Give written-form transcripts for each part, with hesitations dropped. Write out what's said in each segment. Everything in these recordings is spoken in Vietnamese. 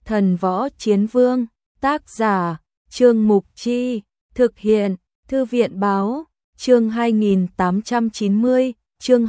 Thần Võ Chiến Vương, tác giả, Trương Mục Chi, thực hiện, Thư viện Báo, chương 2890, chương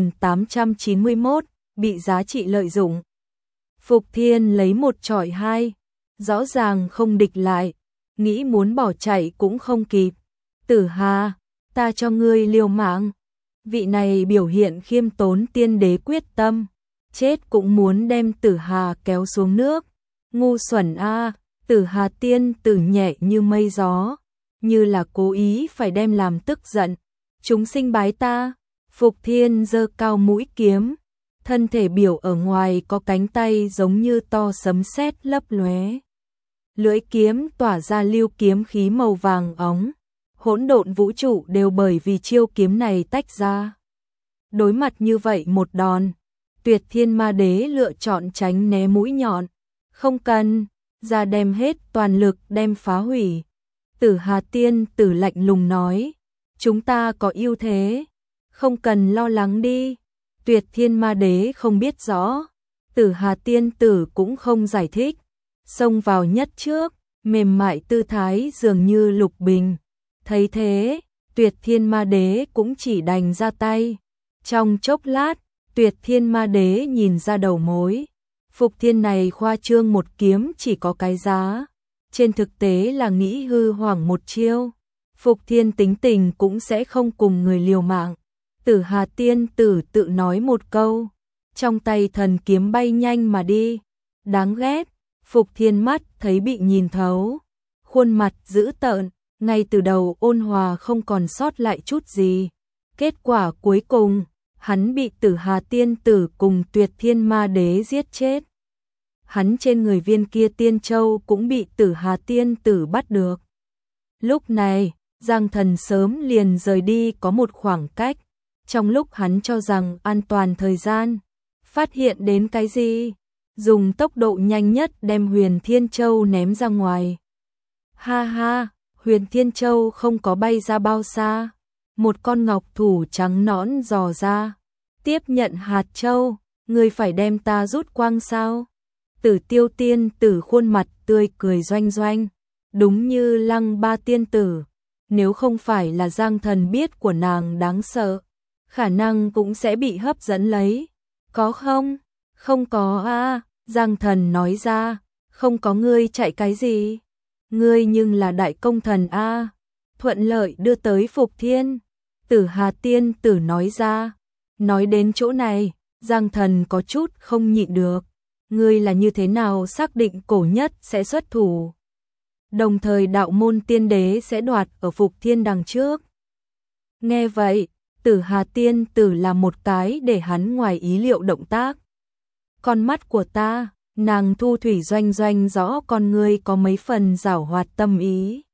2891, bị giá trị lợi dụng. Phục Thiên lấy một chọi hai, rõ ràng không địch lại, nghĩ muốn bỏ chạy cũng không kịp. Tử Hà, ta cho ngươi liều mạng. Vị này biểu hiện khiêm tốn tiên đế quyết tâm, chết cũng muốn đem Tử Hà kéo xuống nước. Ngu xuẩn a, Tử Hà tiên tử nhẹ như mây gió, như là cố ý phải đem làm tức giận. Chúng sinh bái ta. Phục Thiên giơ cao mũi kiếm, thân thể biểu ở ngoài có cánh tay giống như to sấm sét lấp lóe. Lưỡi kiếm tỏa ra lưu kiếm khí màu vàng óng, hỗn độn vũ trụ đều bởi vì chiêu kiếm này tách ra. Đối mặt như vậy một đòn, Tuyệt Thiên Ma Đế lựa chọn tránh né mũi nhọn, không cần, ra đem hết toàn lực đem phá hủy. Tử Hà tiên tử lạnh lùng nói, chúng ta có ưu thế, không cần lo lắng đi. Tuyệt Thiên Ma Đế không biết rõ, Tử Hà tiên tử cũng không giải thích, xông vào nhất trước, mềm mại tư thái dường như lục bình. Thấy thế, Tuyệt Thiên Ma Đế cũng chỉ đành ra tay. Trong chốc lát, Tuyệt Thiên Ma Đế nhìn ra đầu mối. Phục Thiên này khoa trương một kiếm chỉ có cái giá, trên thực tế là nghĩ hư hoảng một chiêu. Phục Thiên tính tình cũng sẽ không cùng người liều mạng. Tử Hà tiên tử tự nói một câu, trong tay thần kiếm bay nhanh mà đi. Đáng ghét. Phục Thiên mắt thấy bị nhìn thấu, khuôn mặt dữ tợn, ngay từ đầu ôn hòa không còn sót lại chút gì. Kết quả cuối cùng, hắn bị Tử Hà tiên tử cùng Tuyệt Thiên Ma Đế giết chết. Hắn trên người viên kia tiên châu cũng bị Tử Hà tiên tử bắt được. Lúc này, Giang Thần sớm liền rời đi có một khoảng cách. Trong lúc hắn cho rằng an toàn thời gian, phát hiện đến cái gì? Dùng tốc độ nhanh nhất đem Huyền Thiên Châu ném ra ngoài. Ha ha, Huyền Thiên Châu không có bay ra bao xa. Một con ngọc thủ trắng nõn dò ra. Tiếp nhận hạt châu, ngươi phải đem ta rút quang sao? Tử Tiêu tiên tử khuôn mặt tươi cười doanh doanh, đúng như Lăng Ba tiên tử. Nếu không phải là Giang Thần biết của nàng đáng sợ, khả năng cũng sẽ bị hấp dẫn lấy. Có không? Không có a. Giang Thần nói ra, không có ngươi chạy cái gì? Ngươi nhưng là đại công thần a. Thuận lợi đưa tới Phục Thiên. Tử Hà tiên tử nói ra. Nói đến chỗ này, Giang Thần có chút không nhịn được. Ngươi là như thế nào xác định cổ nhất sẽ xuất thủ? Đồng thời đạo môn tiên đế sẽ đoạt ở Phục Thiên đằng trước. Nghe vậy, Tử Hà tiên tử là một cái để hắn ngoài ý liệu động tác. Con mắt của ta, nàng thu thủy doanh doanh rõ con ngươi có mấy phần giảo hoạt tâm ý.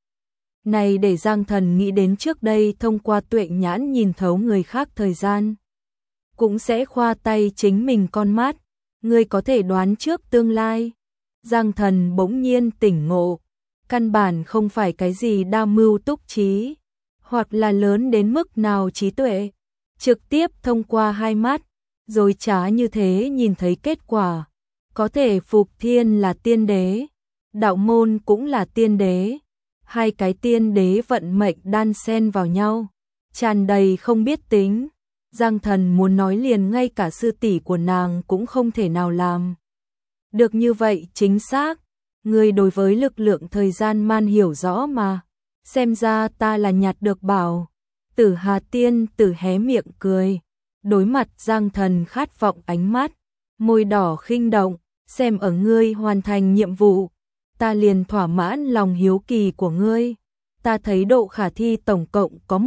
Này để Giang Thần nghĩ đến trước đây thông qua tuệ nhãn nhìn thấu người khác thời gian. Cũng sẽ khoa tay chính mình con mắt, ngươi có thể đoán trước tương lai. Giang Thần bỗng nhiên tỉnh ngộ, căn bản không phải cái gì đa mưu túc trí, hoặc là lớn đến mức nào trí tuệ, trực tiếp thông qua hai mắt, rồi trá như thế nhìn thấy kết quả. Có thể Phục Thiên là tiên đế, đạo môn cũng là tiên đế, hai cái tiên đế vận mệnh đan xen vào nhau, tràn đầy không biết tính. Giang Thần muốn nói liền ngay cả sư tỷ của nàng cũng không thể nào làm được như vậy chính xác. Người đối với lực lượng thời gian man hiểu rõ mà, xem ra ta là nhặt được bảo. Tử Hà tiên tử hé miệng cười, đối mặt Giang Thần khát vọng ánh mắt, môi đỏ khinh động, xem ở ngươi hoàn thành nhiệm vụ, ta liền thỏa mãn lòng hiếu kỳ của ngươi. Ta thấy độ khả thi tổng cộng có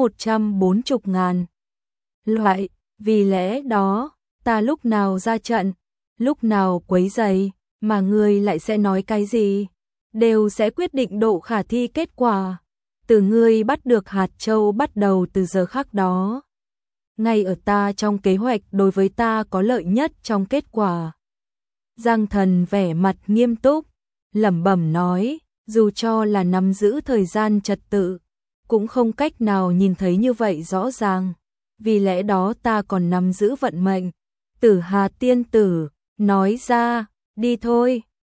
140.000 loại, vì lẽ đó, ta lúc nào ra trận, lúc nào quấy rầy, mà ngươi lại sẽ nói cái gì, đều sẽ quyết định độ khả thi kết quả. Từ ngươi bắt được hạt châu bắt đầu từ giờ khắc đó. Ngay ở ta trong kế hoạch đối với ta có lợi nhất trong kết quả. Giang Thần vẻ mặt nghiêm túc, lẩm bẩm nói, dù cho là nắm giữ thời gian trật tự, cũng không cách nào nhìn thấy như vậy rõ ràng. Vì lẽ đó ta còn nắm giữ vận mệnh. Tử Hà tiên tử nói ra, đi thôi,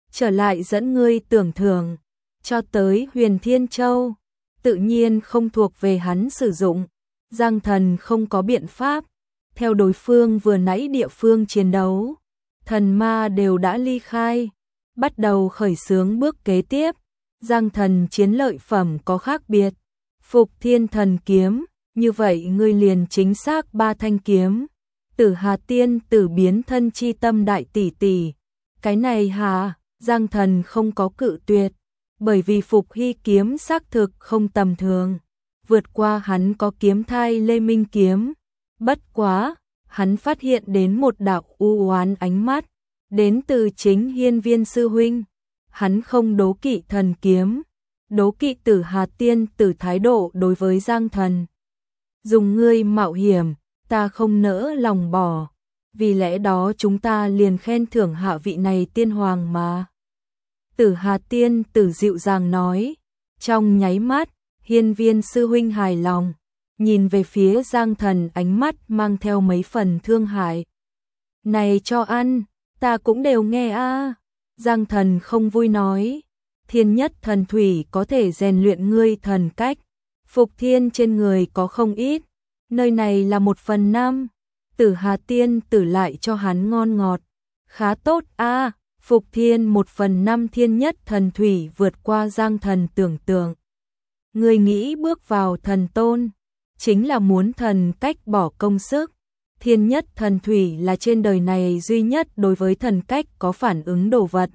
trở lại dẫn ngươi tưởng thưởng, cho tới Huyền Thiên Châu, tự nhiên không thuộc về hắn sử dụng. Giang Thần không có biện pháp, theo đối phương vừa nãy địa phương chiến đấu, thần ma đều đã ly khai, bắt đầu khởi xướng bước kế tiếp. Giang Thần chiến lợi phẩm có khác biệt, Phục Thiên Thần kiếm, như vậy ngươi liền chính xác 3 thanh kiếm. Tử Hà Tiên Tử biến thân chi tâm đại tỷ tỷ, cái này hả? Giang Thần không có cự tuyệt, bởi vì Phục Hy kiếm xác thực không tầm thường, vượt qua hắn có kiếm thai Lê Minh kiếm. Bất quá, hắn phát hiện đến một đạo u oán ánh mắt, đến từ chính Hiên Viên sư huynh. Hắn không đố kỵ thần kiếm, đố kỵ Tử Hà Tiên Tử thái độ đối với Giang Thần. Dùng ngươi mạo hiểm, ta không nỡ lòng bỏ, vì lẽ đó chúng ta liền khen thưởng hạ vị này tiên hoàng mà. Tử Hà Tiên Tử dịu dàng nói, trong nháy mắt, Hiên Viên sư huynh hài lòng, nhìn về phía Giang Thần ánh mắt mang theo mấy phần thương hại. Này cho ăn, ta cũng đều nghe a. Giang Thần không vui nói, thiên nhất thần thủy có thể rèn luyện ngươi thần cách, Phục Thiên trên người có không ít, nơi này là 1/5, Tử Hà Tiên Tử lại cho hắn ngon ngọt, khá tốt a. Phục Thiên 1/5 thiên nhất thần thủy vượt qua Giang Thần tưởng tượng. Ngươi nghĩ bước vào thần tôn, chính là muốn thần cách bỏ công sức. Thiên nhất thần thủy là trên đời này duy nhất đối với thần cách có phản ứng đồ vật.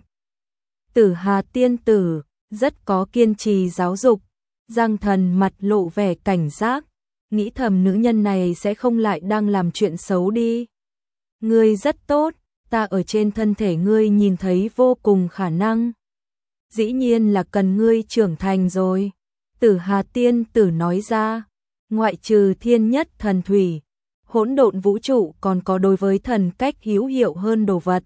Tử Hà Tiên Tử rất có kiên trì giáo dục. Giang Thần mặt lộ vẻ cảnh giác, nghĩ thầm nữ nhân này sẽ không lại đang làm chuyện xấu đi. Ngươi rất tốt, ta ở trên thân thể ngươi nhìn thấy vô cùng khả năng. Dĩ nhiên là cần ngươi trưởng thành rồi. Tử Hà Tiên Tử nói ra, ngoại trừ thiên nhất thần thủy, hỗn độn vũ trụ còn có đối với thần cách hữu hiệu hơn đồ vật.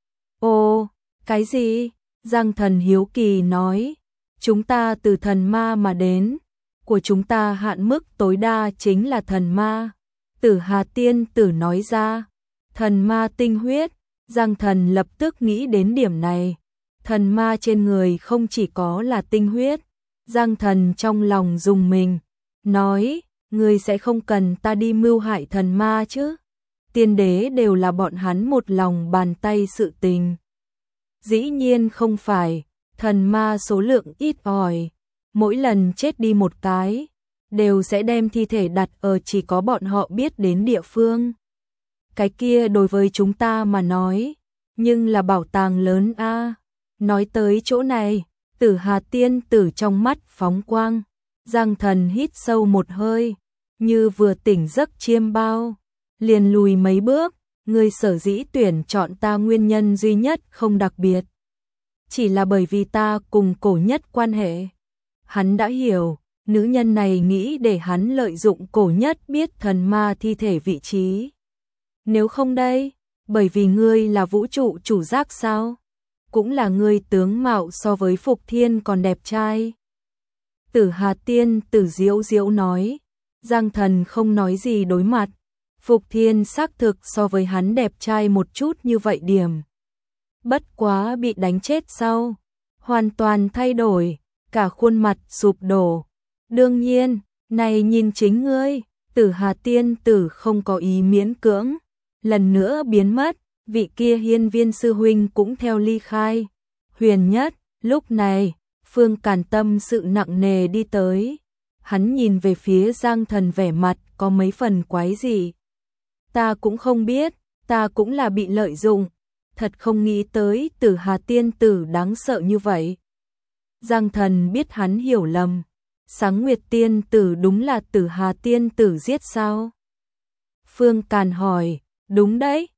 Ồ, cái gì? Giang Thần hiếu kỳ nói, chúng ta từ thần ma mà đến, của chúng ta hạn mức tối đa chính là thần ma. Tử Hà Tiên Tử nói ra, thần ma tinh huyết. Giang Thần lập tức nghĩ đến điểm này, thần ma trên người không chỉ có là tinh huyết. Giang Thần trong lòng rùng mình, nói, ngươi sẽ không cần ta đi mưu hại thần ma chứ? Tiên đế đều là bọn hắn một lòng bàn tay sự tình. Dĩ nhiên không phải, thần ma số lượng ít ỏi, mỗi lần chết đi một cái, đều sẽ đem thi thể đặt ở chỉ có bọn họ biết đến địa phương. Cái kia đối với chúng ta mà nói, nhưng là bảo tàng lớn a. Nói tới chỗ này, Tử Hà Tiên Tử trong mắt phóng quang, Giang Thần hít sâu một hơi, như vừa tỉnh giấc chiêm bao, liền lùi mấy bước. Ngươi sở dĩ tuyển chọn ta nguyên nhân duy nhất không đặc biệt, chỉ là bởi vì ta cùng cổ nhất quan hệ. Hắn đã hiểu, nữ nhân này nghĩ để hắn lợi dụng cổ nhất biết thần ma thi thể vị trí. Nếu không đây, bởi vì ngươi là vũ trụ chủ giác sao? Cũng là ngươi tướng mạo so với Phục Thiên còn đẹp trai. Tử Hà Tiên Tử diễu diễu nói, Giang Thần không nói gì đối mặt. Phục Thiên xác thực so với hắn đẹp trai một chút như vậy điểm. Bất quá bị đánh chết sau, hoàn toàn thay đổi, cả khuôn mặt sụp đổ. Đương nhiên, này nhìn chính ngươi. Tử Hà Tiên Tử không có ý miễn cưỡng, lần nữa biến mất, vị kia Hiên Viên sư huynh cũng theo ly khai. Huyền Nhất, lúc này, Phương Càn tâm sự nặng nề đi tới. Hắn nhìn về phía Giang Thần vẻ mặt có mấy phần quái gì. Ta cũng không biết, ta cũng là bị lợi dụng, thật không nghĩ tới Tử Hà Tiên Tử đáng sợ như vậy. Giang Thần biết hắn hiểu lầm, Sáng Nguyệt Tiên Tử đúng là Tử Hà Tiên Tử giết sao? Phương Càn hỏi, đúng đấy,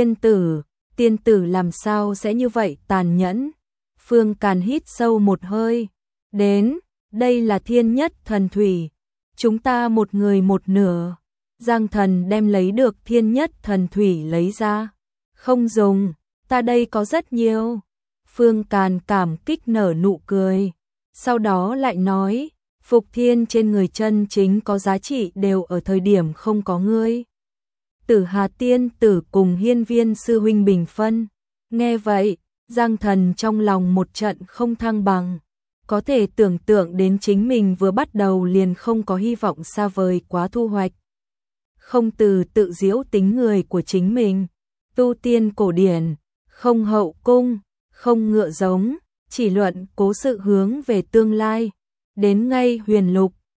tiên tử làm sao sẽ như vậy tàn nhẫn? Phương Càn hít sâu một hơi, đến, đây là thiên nhất thần thủy, chúng ta một người một nửa. Giang Thần đem lấy được thiên nhất thần thủy lấy ra, không dùng, ta đây có rất nhiều. Phương Càn cảm kích nở nụ cười, sau đó lại nói, Phục Thiên trên người chân chính có giá trị đều ở thời điểm không có ngươi. Tử Hà Tiên Tử cùng Hiên Viên sư huynh bình phân. Nghe vậy, Giang Thần trong lòng một trận không thăng bằng, có thể tưởng tượng đến chính mình vừa bắt đầu liền không có hy vọng xa vời quá thu hoạch. Không từ tự giễu tính người của chính mình, tu tiên cổ điển, không hậu cung, không ngựa giống, chỉ luận cố sự hướng về tương lai. Đến ngay huyền lục,